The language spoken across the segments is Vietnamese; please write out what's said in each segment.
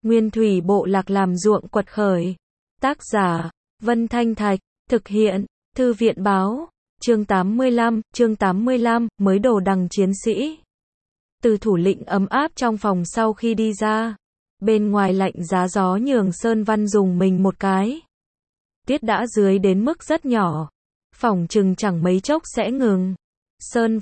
Nguyên thủy bộ lạc làm ruộng quật khởi. Tác giả, Vân Thanh Thạch, thực hiện, Thư viện báo, chương 85, mới đồ đằng chiến sĩ. Từ thủ lĩnh ấm áp trong phòng sau khi đi ra. Bên ngoài lạnh giá gió nhường Sơn Văn dùng mình một cái. Tiết đã dưới đến mức rất nhỏ. Phỏng chừng chẳng mấy chốc sẽ ngừng. Sơn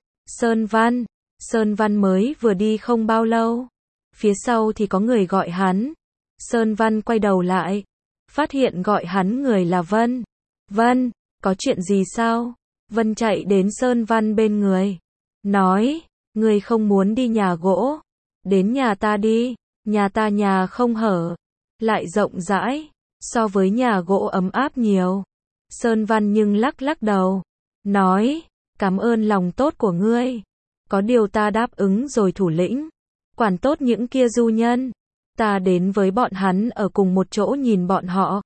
Văn mới vừa đi không bao lâu. Phía sau thì có người gọi hắn. Sơn Văn quay đầu lại. Phát hiện gọi hắn người là Vân. Vân, có chuyện gì sao? Vân chạy đến Sơn Văn bên người. Nói, người không muốn đi nhà gỗ. Đến nhà ta đi. Nhà ta nhà không hở. Lại rộng rãi. So với nhà gỗ ấm áp nhiều. Sơn Văn nhưng lắc đầu. Nói, cảm ơn lòng tốt của ngươi. Có điều ta đáp ứng rồi thủ lĩnh. Quản tốt những kia du nhân. Ta đến với bọn hắn ở cùng một chỗ nhìn bọn họ.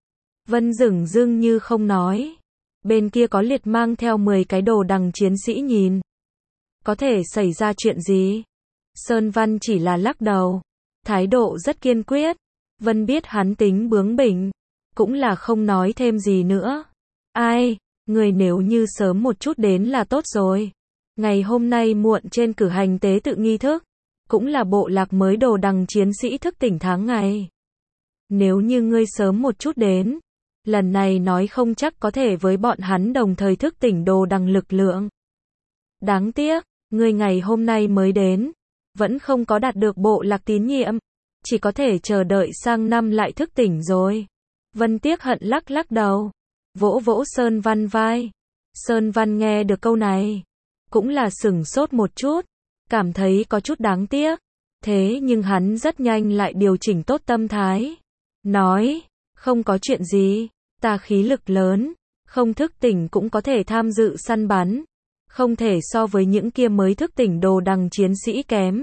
Vân dửng dưng như không nói. Bên kia có Liệt mang theo 10 cái đồ đằng chiến sĩ nhìn. Có thể xảy ra chuyện gì? Sơn Văn chỉ là lắc đầu. Thái độ rất kiên quyết. Vân biết hắn tính bướng bỉnh. Cũng là không nói thêm gì nữa. Ai, người nếu như sớm một chút đến là tốt rồi. Ngày hôm nay muộn trên cử hành tế tự nghi thức. Cũng là bộ lạc mới đồ đằng chiến sĩ thức tỉnh tháng ngày. Nếu như ngươi sớm một chút đến. Lần này nói không chắc có thể với bọn hắn đồng thời thức tỉnh đồ đằng lực lượng. Đáng tiếc, ngươi ngày hôm nay mới đến. Vẫn không có đạt được bộ lạc tín nhiệm. Chỉ có thể chờ đợi sang năm lại thức tỉnh rồi. Vân tiếc hận lắc đầu. Vỗ Sơn Văn vai. Sơn Văn nghe được câu này. Cũng là sửng sốt một chút. Cảm thấy có chút đáng tiếc. Thế nhưng hắn rất nhanh lại điều chỉnh tốt tâm thái. Nói, không có chuyện gì. Ta khí lực lớn. Không thức tỉnh cũng có thể tham dự săn bắn. Không thể so với những kia mới thức tỉnh đồ đằng chiến sĩ kém.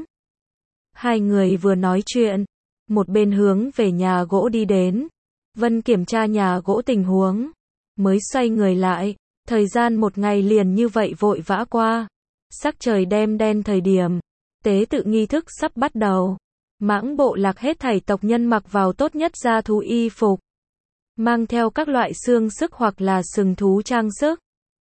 Hai người vừa nói chuyện. Một bên hướng về nhà gỗ đi đến. Vân kiểm tra nhà gỗ tình huống. Mới xoay người lại. Thời gian một ngày liền như vậy vội vã qua. Sắc trời đêm đen thời điểm. Tế tự nghi thức sắp bắt đầu. Mãng bộ lạc hết thảy tộc nhân mặc vào tốt nhất gia thú y phục. Mang theo các loại xương sức hoặc là sừng thú trang sức.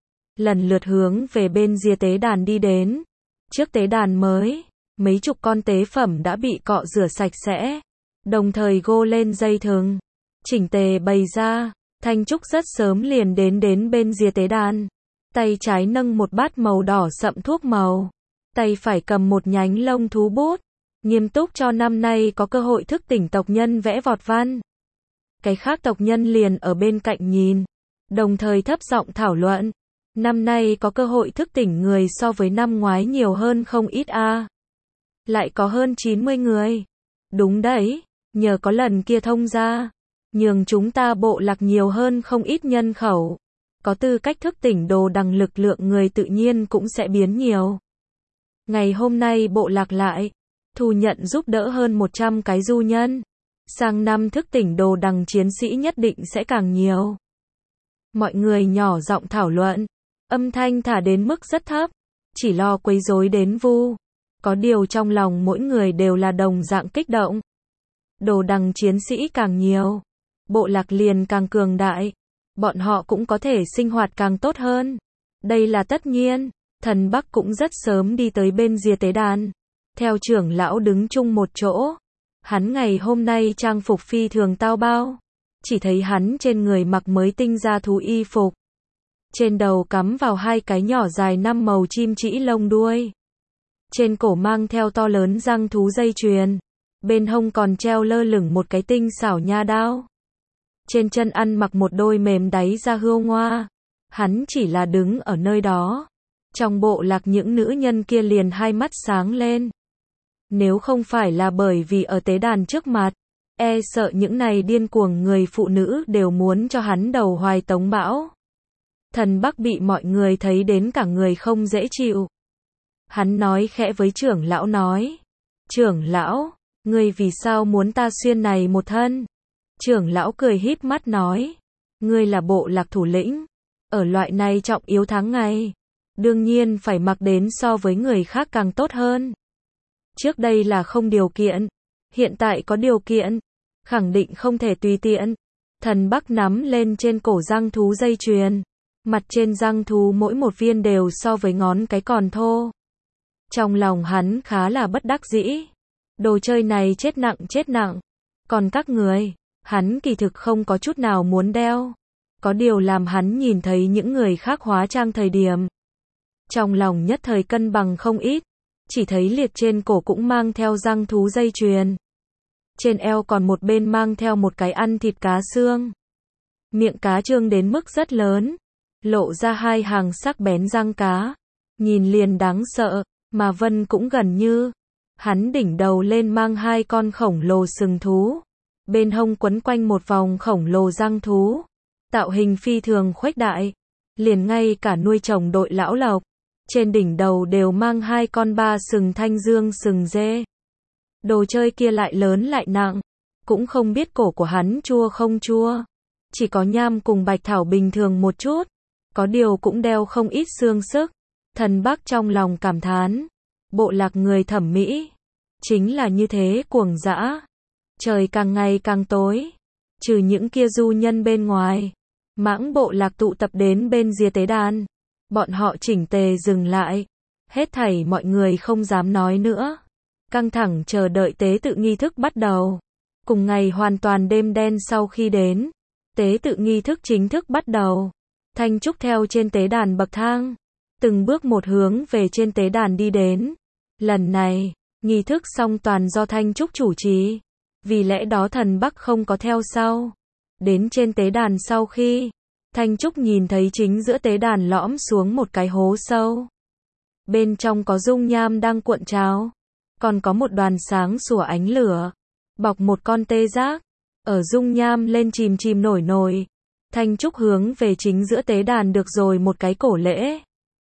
Lần lượt hướng về bên rìa tế đàn đi đến. Trước tế đàn mới, mấy chục con tế phẩm đã bị cọ rửa sạch sẽ. Đồng thời gô lên dây thừng. Chỉnh tề bày ra. Thanh Trúc rất sớm liền đến bên rìa tế đàn. Tay trái nâng một bát màu đỏ sậm thuốc màu. Tay phải cầm một nhánh lông thú bút. Nghiêm túc cho năm nay có cơ hội thức tỉnh tộc nhân vẽ vọt văn. Cái khác tộc nhân liền ở bên cạnh nhìn. Đồng thời thấp giọng thảo luận. Năm nay có cơ hội thức tỉnh người so với năm ngoái nhiều hơn không ít a. Lại có hơn 90 người. Đúng đấy, nhờ có lần kia thông ra. Nhường chúng ta bộ lạc nhiều hơn không ít nhân khẩu. Có tư cách thức tỉnh đồ đằng lực lượng người tự nhiên cũng sẽ biến nhiều. Ngày hôm nay bộ lạc lại thu nhận giúp đỡ hơn 100 cái du nhân. Sang năm thức tỉnh đồ đằng chiến sĩ nhất định sẽ càng nhiều. Mọi người nhỏ giọng thảo luận. Âm thanh thả đến mức rất thấp. Chỉ lo quấy rối đến vu. Có điều trong lòng mỗi người đều là đồng dạng kích động. Đồ đằng chiến sĩ càng nhiều. Bộ lạc liền càng cường đại. Bọn họ cũng có thể sinh hoạt càng tốt hơn. Đây là tất nhiên. Thần Bắc cũng rất sớm đi tới bên rìa tế đàn. Theo trưởng lão đứng chung một chỗ. Hắn ngày hôm nay trang phục phi thường tao bao. Chỉ thấy hắn trên người mặc mới tinh ra thú y phục. Trên đầu cắm vào 2 cái nhỏ dài 5 màu chim trĩ lông đuôi. Trên cổ mang theo to lớn răng thú dây chuyền. Bên hông còn treo lơ lửng một cái tinh xảo nha đao. Trên chân ăn mặc một đôi mềm đáy da hươu ngoa. Hắn chỉ là đứng ở nơi đó. Trong bộ lạc những nữ nhân kia liền hai mắt sáng lên. Nếu không phải là bởi vì ở tế đàn trước mặt, e sợ những này điên cuồng người phụ nữ đều muốn cho hắn đầu hoài tống bão. Thần Bắc bị mọi người thấy đến cả người không dễ chịu. Hắn nói khẽ với trưởng lão nói. Trưởng lão, ngươi vì sao muốn ta xuyên này một thân? Trưởng lão cười híp mắt nói. Ngươi là bộ lạc thủ lĩnh. Ở loại này trọng yếu tháng ngày. Đương nhiên phải mặc đến so với người khác càng tốt hơn. Trước đây là không điều kiện. Hiện tại có điều kiện, khẳng định không thể tùy tiện. Thần Bắc nắm lên trên cổ giang thú dây chuyền. Mặt trên giang thú mỗi một viên đều so với ngón cái còn thô. Trong lòng hắn khá là bất đắc dĩ. Đồ chơi này chết nặng chết nặng. Còn các người, hắn kỳ thực không có chút nào muốn đeo. Có điều làm hắn nhìn thấy những người khác hóa trang thời điểm. Trong lòng nhất thời cân bằng không ít. Chỉ thấy liệt trên cổ cũng mang theo giang thú dây chuyền. Trên eo còn một bên mang theo một cái ăn thịt cá xương. Miệng cá trương đến mức rất lớn. Lộ ra hai hàng sắc bén răng cá. Nhìn liền đáng sợ, mà Vân cũng gần như. Hắn đỉnh đầu lên mang hai con khổng lồ sừng thú. Bên hông quấn quanh một vòng khổng lồ răng thú. Tạo hình phi thường khuếch đại. Liền ngay cả nuôi trồng đội lão lộc. Trên đỉnh đầu đều mang hai con ba sừng thanh dương sừng dê. Đồ chơi kia lại lớn lại nặng. Cũng không biết cổ của hắn chua không chua. Chỉ có nham cùng bạch thảo bình thường một chút. Có điều cũng đeo không ít xương sức. Thần Bắc trong lòng cảm thán. Bộ lạc người thẩm mỹ. Chính là như thế cuồng dã. Trời càng ngày càng tối. Trừ những kia du nhân bên ngoài. Mãng bộ lạc tụ tập đến bên rìa tế đàn. Bọn họ chỉnh tề dừng lại. Hết thảy mọi người không dám nói nữa. Căng thẳng chờ đợi tế tự nghi thức bắt đầu. Cùng ngày hoàn toàn đêm đen sau khi đến. Tế tự nghi thức chính thức bắt đầu. Thanh Trúc theo trên tế đàn bậc thang. Từng bước một hướng về trên tế đàn đi đến. Lần này, nghi thức xong toàn do Thanh Trúc chủ trì. Vì lẽ đó Thần Bắc không có theo sau. Đến trên tế đàn sau khi, Thanh Trúc nhìn thấy chính giữa tế đàn lõm xuống một cái hố sâu. Bên trong có dung nham đang cuộn trào. Còn có một đoàn sáng sủa ánh lửa. Bọc một con tê giác. Ở dung nham lên chìm chìm nổi nổi. Thanh Trúc hướng về chính giữa tế đàn được rồi một cái cổ lễ.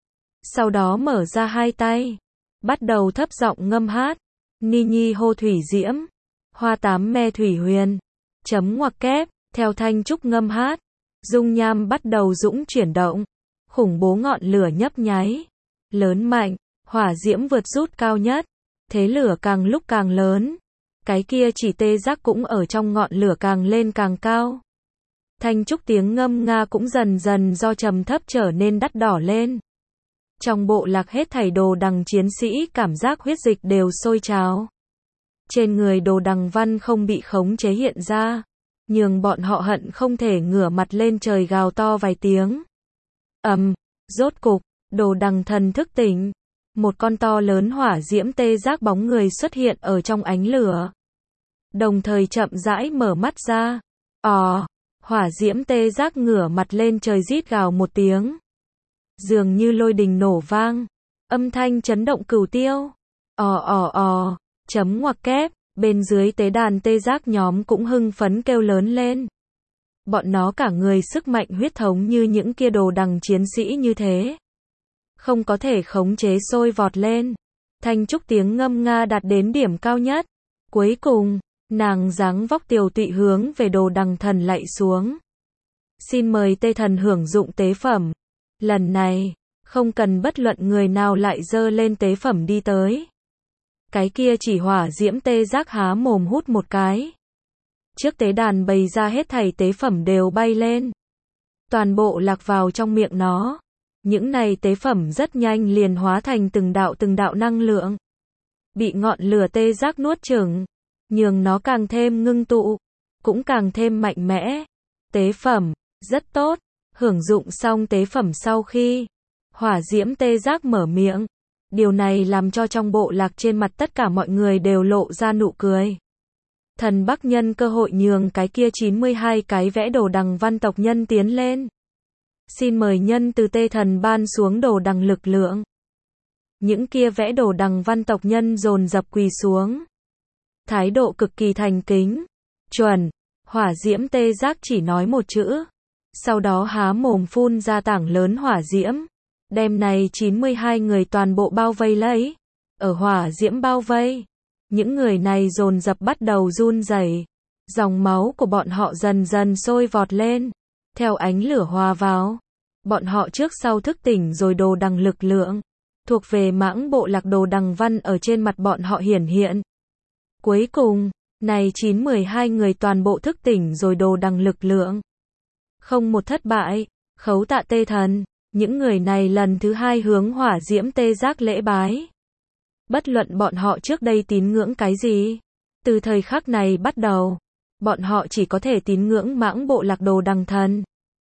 Sau đó mở ra hai tay. Bắt đầu thấp giọng ngâm hát. Ni nhi hô thủy diễm. Hoa tám me thủy huyền. Chấm ngoặc kép. Theo Thanh Trúc ngâm hát. Dung nham bắt đầu dũng chuyển động. Khủng bố ngọn lửa nhấp nháy. Lớn mạnh. Hỏa diễm vượt rút cao nhất. Thế lửa càng lúc càng lớn. Cái kia chỉ tê giác cũng ở trong ngọn lửa càng lên càng cao. Thanh Trúc tiếng ngâm nga cũng dần dần do trầm thấp trở nên đắt đỏ lên. Trong bộ lạc hết thảy đồ đằng chiến sĩ cảm giác huyết dịch đều sôi trào. Trên người đồ đằng văn không bị khống chế hiện ra. Nhường bọn họ hận không thể ngửa mặt lên trời gào to vài tiếng. Rốt cục, đồ đằng thần thức tỉnh. Một con to lớn hỏa diễm tê giác bóng người xuất hiện ở trong ánh lửa. Đồng thời chậm rãi mở mắt ra. Hỏa diễm tê giác ngửa mặt lên trời rít gào một tiếng. Dường như lôi đình nổ vang. Âm thanh chấn động cửu tiêu. Chấm ngoặc kép. Bên dưới tế đàn tê giác nhóm cũng hưng phấn kêu lớn lên. Bọn nó cả người sức mạnh huyết thống như những kia đồ đằng chiến sĩ như thế. Không có thể khống chế sôi vọt lên. Thanh Trúc tiếng ngâm nga đạt đến điểm cao nhất. Cuối cùng, nàng dáng vóc tiều tụy hướng về đồ đằng thần lạy xuống. Xin mời tê thần hưởng dụng tế phẩm. Lần này, không cần bất luận người nào lại dơ lên tế phẩm đi tới. Cái kia chỉ hỏa diễm tê giác há mồm hút một cái. Trước tế đàn bày ra hết thảy tế phẩm đều bay lên. Toàn bộ lạc vào trong miệng nó. Những này tế phẩm rất nhanh liền hóa thành từng đạo năng lượng. Bị ngọn lửa tê giác nuốt chửng. Nhường nó càng thêm ngưng tụ. Cũng càng thêm mạnh mẽ. Tế phẩm, rất tốt. Hưởng dụng xong tế phẩm sau khi hỏa diễm tê giác mở miệng. Điều này làm cho trong bộ lạc trên mặt tất cả mọi người đều lộ ra nụ cười. Thần Bắc nhân cơ hội nhường cái kia 92 cái vẽ đồ đằng văn tộc nhân tiến lên. Xin mời nhân từ tê thần ban xuống đồ đằng lực lượng. Những kia vẽ đồ đằng văn tộc nhân dồn dập quỳ xuống. Thái độ cực kỳ thành kính. Chuẩn. Hỏa diễm tê giác chỉ nói một chữ. Sau đó há mồm phun ra tảng lớn hỏa diễm. Đêm này 92 người toàn bộ bao vây lấy. Ở hỏa diễm bao vây. Những người này dồn dập bắt đầu run rẩy. Dòng máu của bọn họ dần dần sôi vọt lên. Theo ánh lửa hòa vào. Bọn họ trước sau thức tỉnh rồi đồ đằng lực lượng. Thuộc về mãng bộ lạc đồ đằng văn ở trên mặt bọn họ hiển hiện. Cuối cùng, Này 9-12 người toàn bộ thức tỉnh rồi đồ đằng lực lượng. Không một thất bại, khấu tạ tê thần, những người này lần thứ 2 hướng hỏa diễm tê giác lễ bái. Bất luận bọn họ trước đây tín ngưỡng cái gì, từ thời khắc này bắt đầu, bọn họ chỉ có thể tín ngưỡng Mãng Bộ Lạc đồ đằng thần.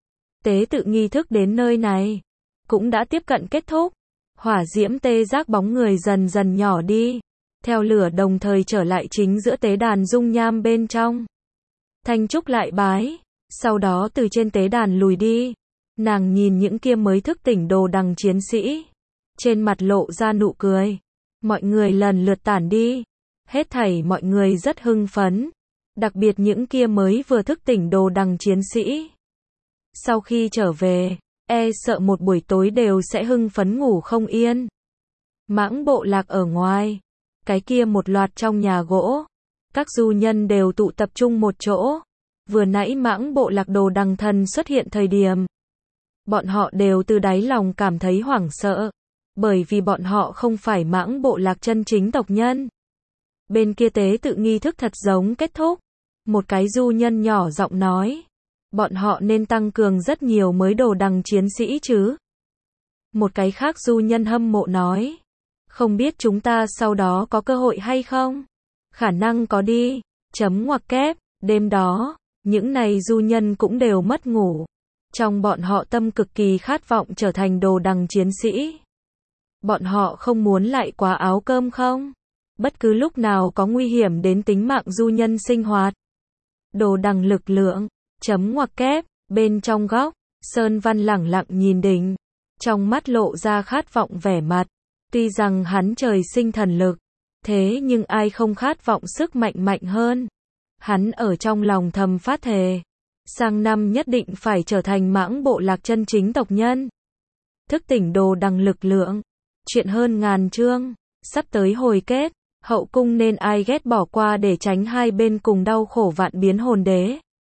Tế tự nghi thức đến nơi này, cũng đã tiếp cận kết thúc. Hỏa diễm tê giác bóng người dần dần nhỏ đi, theo lửa đồng thời trở lại chính giữa tế đàn dung nham bên trong. Thanh Trúc lại bái, sau đó từ trên tế đàn lùi đi. Nàng nhìn những kia mới thức tỉnh đồ đằng chiến sĩ, trên mặt lộ ra nụ cười. Mọi người lần lượt tản đi, hết thảy mọi người rất hưng phấn, đặc biệt những kia mới vừa thức tỉnh đồ đằng chiến sĩ. Sau khi trở về, sợ một buổi tối đều sẽ hưng phấn ngủ không yên. Mãng Bộ Lạc ở ngoài, cái kia một loạt trong nhà gỗ, các du nhân đều tụ tập trung một chỗ. Vừa nãy Mãng Bộ Lạc đồ đằng thần xuất hiện thời điểm, bọn họ đều từ đáy lòng cảm thấy hoảng sợ, bởi vì bọn họ không phải Mãng Bộ Lạc chân chính tộc nhân. Bên kia tế tự nghi thức thật giống kết thúc, một cái du nhân nhỏ giọng nói, bọn họ nên tăng cường rất nhiều mới đồ đằng chiến sĩ chứ. Một cái khác du nhân hâm mộ nói, không biết chúng ta sau đó có cơ hội hay không? Khả năng có đi, chấm ngoặc kép, đêm đó, những này du nhân cũng đều mất ngủ. Trong bọn họ tâm cực kỳ khát vọng trở thành đồ đằng chiến sĩ. Bọn họ không muốn lại quá áo cơm không? Bất cứ lúc nào có nguy hiểm đến tính mạng du nhân sinh hoạt. Đồ đằng lực lượng, chấm ngoặc kép, bên trong góc, Sơn Văn lẳng lặng nhìn đỉnh, trong mắt lộ ra khát vọng vẻ mặt. Tuy rằng hắn trời sinh thần lực, thế nhưng ai không khát vọng sức mạnh mạnh hơn. Hắn ở trong lòng thầm phát thề, sang năm nhất định phải trở thành Mãng Bộ Lạc chân chính tộc nhân. Thức tỉnh đồ đằng lực lượng, chuyện hơn ngàn chương, sắp tới hồi kết, hậu cung nên ai ghét bỏ qua để tránh hai bên cùng đau khổ vạn biến hồn đế.